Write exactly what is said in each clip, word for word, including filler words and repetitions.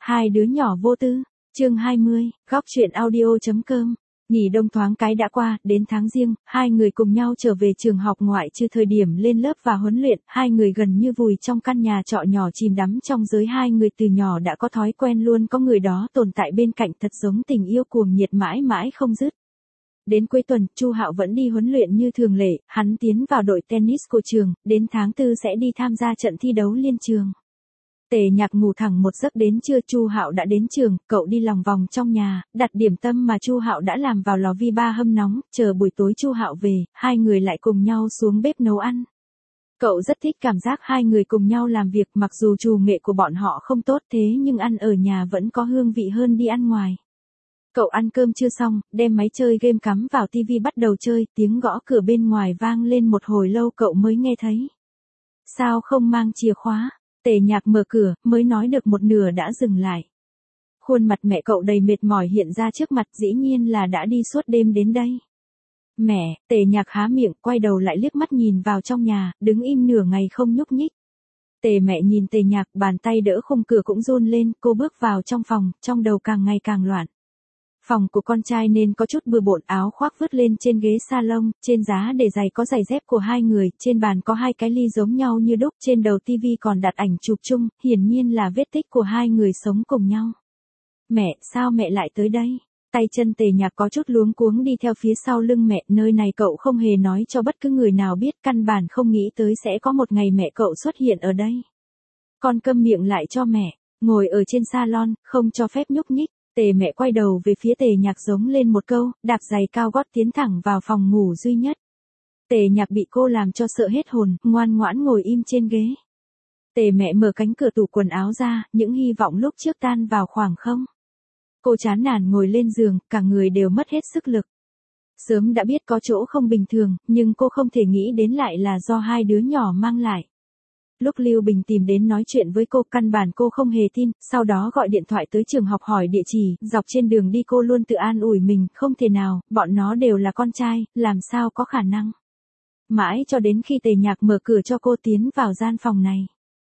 Hai đứa nhỏ vô tư, chương hai mươi, góc truyện audio.com. Nghỉ đông thoáng cái đã qua, đến tháng Giêng, hai người cùng nhau trở về trường học ngoại trừ thời điểm lên lớp và huấn luyện, hai người gần như vùi trong căn nhà trọ nhỏ chìm đắm trong giới hai người từ nhỏ đã có thói quen luôn có người đó tồn tại bên cạnh thật giống tình yêu cuồng nhiệt mãi mãi không dứt. Đến cuối tuần, Chu Hạo vẫn đi huấn luyện như thường lệ, hắn tiến vào đội tennis của trường, đến tháng tư sẽ đi tham gia trận thi đấu liên trường. Tề Nhạc ngủ thẳng một giấc đến trưa, Chu Hạo đã đến trường, cậu đi lòng vòng trong nhà, đặt điểm tâm mà Chu Hạo đã làm vào lò vi ba hâm nóng, chờ buổi tối Chu Hạo về, hai người lại cùng nhau xuống bếp nấu ăn. Cậu rất thích cảm giác hai người cùng nhau làm việc, mặc dù trù nghệ của bọn họ không tốt thế nhưng ăn ở nhà vẫn có hương vị hơn đi ăn ngoài. Cậu ăn cơm chưa xong, đem máy chơi game cắm vào tivi bắt đầu chơi, tiếng gõ cửa bên ngoài vang lên một hồi lâu cậu mới nghe thấy. Sao không mang chìa khóa? Tề Nhạc mở cửa, mới nói được một nửa đã dừng lại. Khuôn mặt mẹ cậu đầy mệt mỏi hiện ra trước mặt, dĩ nhiên là đã đi suốt đêm đến đây. Mẹ, Tề Nhạc há miệng, quay đầu lại liếc mắt nhìn vào trong nhà, đứng im nửa ngày không nhúc nhích. Tề mẹ nhìn Tề Nhạc, bàn tay đỡ khung cửa cũng run lên, cô bước vào trong phòng, trong đầu càng ngày càng loạn. Phòng của con trai nên có chút bừa bộn, áo khoác vứt lên trên ghế salon, trên giá để giày có giày dép của hai người, trên bàn có hai cái ly giống nhau như đúc, trên đầu tivi còn đặt ảnh chụp chung, hiển nhiên là vết tích của hai người sống cùng nhau. Mẹ, sao mẹ lại tới đây? Tay chân Tề Nhạc có chút luống cuống đi theo phía sau lưng mẹ, nơi này cậu không hề nói cho bất cứ người nào biết, căn bản không nghĩ tới sẽ có một ngày mẹ cậu xuất hiện ở đây. Con câm miệng lại cho mẹ, ngồi ở trên salon, không cho phép nhúc nhích. Tề mẹ quay đầu về phía Tề Nhạc giống lên một câu, đạp giày cao gót tiến thẳng vào phòng ngủ duy nhất. Tề Nhạc bị cô làm cho sợ hết hồn, ngoan ngoãn ngồi im trên ghế. Tề mẹ mở cánh cửa tủ quần áo ra, những hy vọng lúc trước tan vào khoảng không. Cô chán nản ngồi lên giường, cả người đều mất hết sức lực. Sớm đã biết có chỗ không bình thường, nhưng cô không thể nghĩ đến lại là do hai đứa nhỏ mang lại. Lúc Lưu Bình tìm đến nói chuyện với cô, căn bản cô không hề tin, sau đó gọi điện thoại tới trường học hỏi địa chỉ, dọc trên đường đi cô luôn tự an ủi mình, không thể nào, bọn nó đều là con trai, làm sao có khả năng. Mãi cho đến khi Tề Nhạc mở cửa cho cô tiến vào gian phòng này.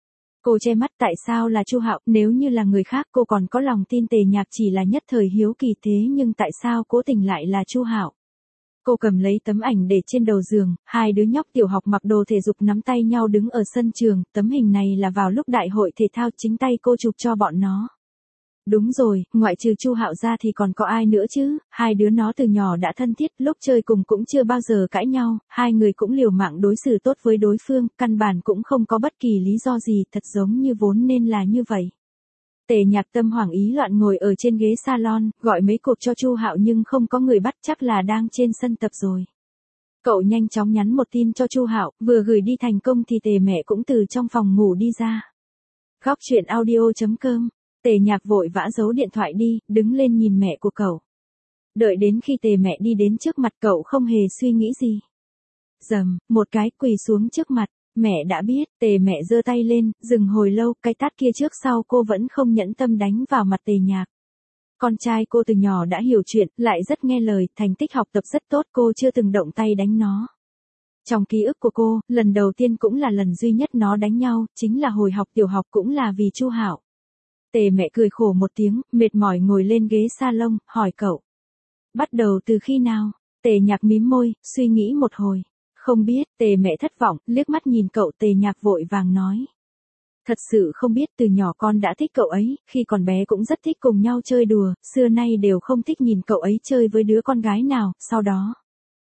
Cô che mắt, tại sao là Chu Hạo, nếu như là người khác cô còn có lòng tin Tề Nhạc chỉ là nhất thời hiếu kỳ thế nhưng tại sao cố tình lại là Chu Hạo. Cô cầm lấy tấm ảnh để trên đầu giường, hai đứa nhóc tiểu học mặc đồ thể dục nắm tay nhau đứng ở sân trường, tấm hình này là vào lúc đại hội thể thao chính tay cô chụp cho bọn nó. Đúng rồi, ngoại trừ Chu Hạo ra thì còn có ai nữa chứ, hai đứa nó từ nhỏ đã thân thiết, lúc chơi cùng cũng chưa bao giờ cãi nhau, hai người cũng liều mạng đối xử tốt với đối phương, căn bản cũng không có bất kỳ lý do gì, thật giống như vốn nên là như vậy. Tề Nhạc tâm hoảng ý loạn ngồi ở trên ghế salon, gọi mấy cuộc cho Chu Hạo nhưng không có người bắt, chắc là đang trên sân tập rồi. Cậu nhanh chóng nhắn một tin cho Chu Hạo, vừa gửi đi thành công thì Tề mẹ cũng từ trong phòng ngủ đi ra. Góc truyện audio.com. Tề Nhạc vội vã giấu điện thoại đi, đứng lên nhìn mẹ của cậu. Đợi đến khi Tề mẹ đi đến trước mặt cậu không hề suy nghĩ gì. Dầm, một cái quỳ xuống trước mặt. Mẹ đã biết, Tề mẹ giơ tay lên, dừng hồi lâu, cái tát kia trước sau cô vẫn không nhẫn tâm đánh vào mặt Tề Nhạc. Con trai cô từ nhỏ đã hiểu chuyện, lại rất nghe lời, thành tích học tập rất tốt, cô chưa từng động tay đánh nó. Trong ký ức của cô, lần đầu tiên cũng là lần duy nhất nó đánh nhau, chính là hồi học tiểu học cũng là vì Chu Hạo. Tề mẹ cười khổ một tiếng, mệt mỏi ngồi lên ghế salon, hỏi cậu. Bắt đầu từ khi nào? Tề Nhạc mím môi, suy nghĩ một hồi. Không biết, Tề mẹ thất vọng, liếc mắt nhìn cậu. Tề Nhạc vội vàng nói. Thật sự không biết, từ nhỏ con đã thích cậu ấy, khi còn bé cũng rất thích cùng nhau chơi đùa, xưa nay đều không thích nhìn cậu ấy chơi với đứa con gái nào, sau đó.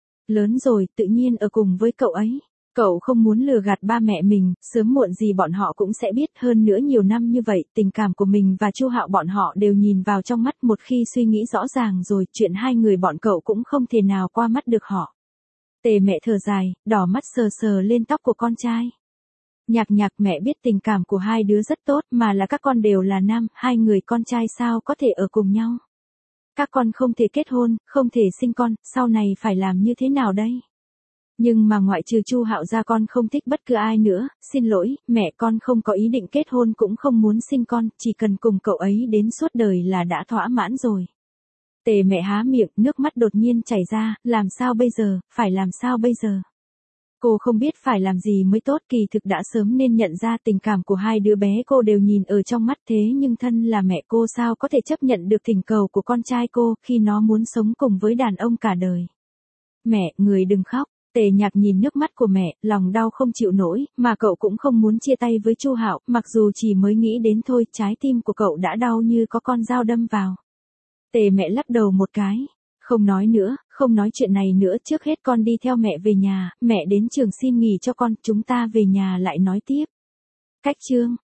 Lớn rồi, tự nhiên ở cùng với cậu ấy. Cậu không muốn lừa gạt ba mẹ mình, sớm muộn gì bọn họ cũng sẽ biết, hơn nữa nhiều năm như vậy, tình cảm của mình và Chu Hạo bọn họ đều nhìn vào trong mắt, một khi suy nghĩ rõ ràng rồi, chuyện hai người bọn cậu cũng không thể nào qua mắt được họ. Tề mẹ thở dài, đỏ mắt sờ sờ lên tóc của con trai. Nhạc Nhạc, mẹ biết tình cảm của hai đứa rất tốt, mà là các con đều là nam, hai người con trai sao có thể ở cùng nhau. Các con không thể kết hôn, không thể sinh con, sau này phải làm như thế nào đây? Nhưng mà ngoại trừ Chu Hạo ra con không thích bất cứ ai nữa, xin lỗi, mẹ con không có ý định kết hôn cũng không muốn sinh con, chỉ cần cùng cậu ấy đến suốt đời là đã thỏa mãn rồi. Tề mẹ há miệng, nước mắt đột nhiên chảy ra, làm sao bây giờ, phải làm sao bây giờ? Cô không biết phải làm gì mới tốt, kỳ thực đã sớm nên nhận ra tình cảm của hai đứa bé cô đều nhìn ở trong mắt, thế nhưng thân là mẹ cô sao có thể chấp nhận được thỉnh cầu của con trai cô khi nó muốn sống cùng với đàn ông cả đời. Mẹ, người đừng khóc. Tề Nhạc nhìn nước mắt của mẹ, lòng đau không chịu nổi, mà cậu cũng không muốn chia tay với Chu Hạo, mặc dù chỉ mới nghĩ đến thôi, trái tim của cậu đã đau như có con dao đâm vào. Tề mẹ lắc đầu một cái. Không nói nữa, không nói chuyện này nữa, trước hết con đi theo mẹ về nhà, mẹ đến trường xin nghỉ cho con, chúng ta về nhà lại nói tiếp. Cách chương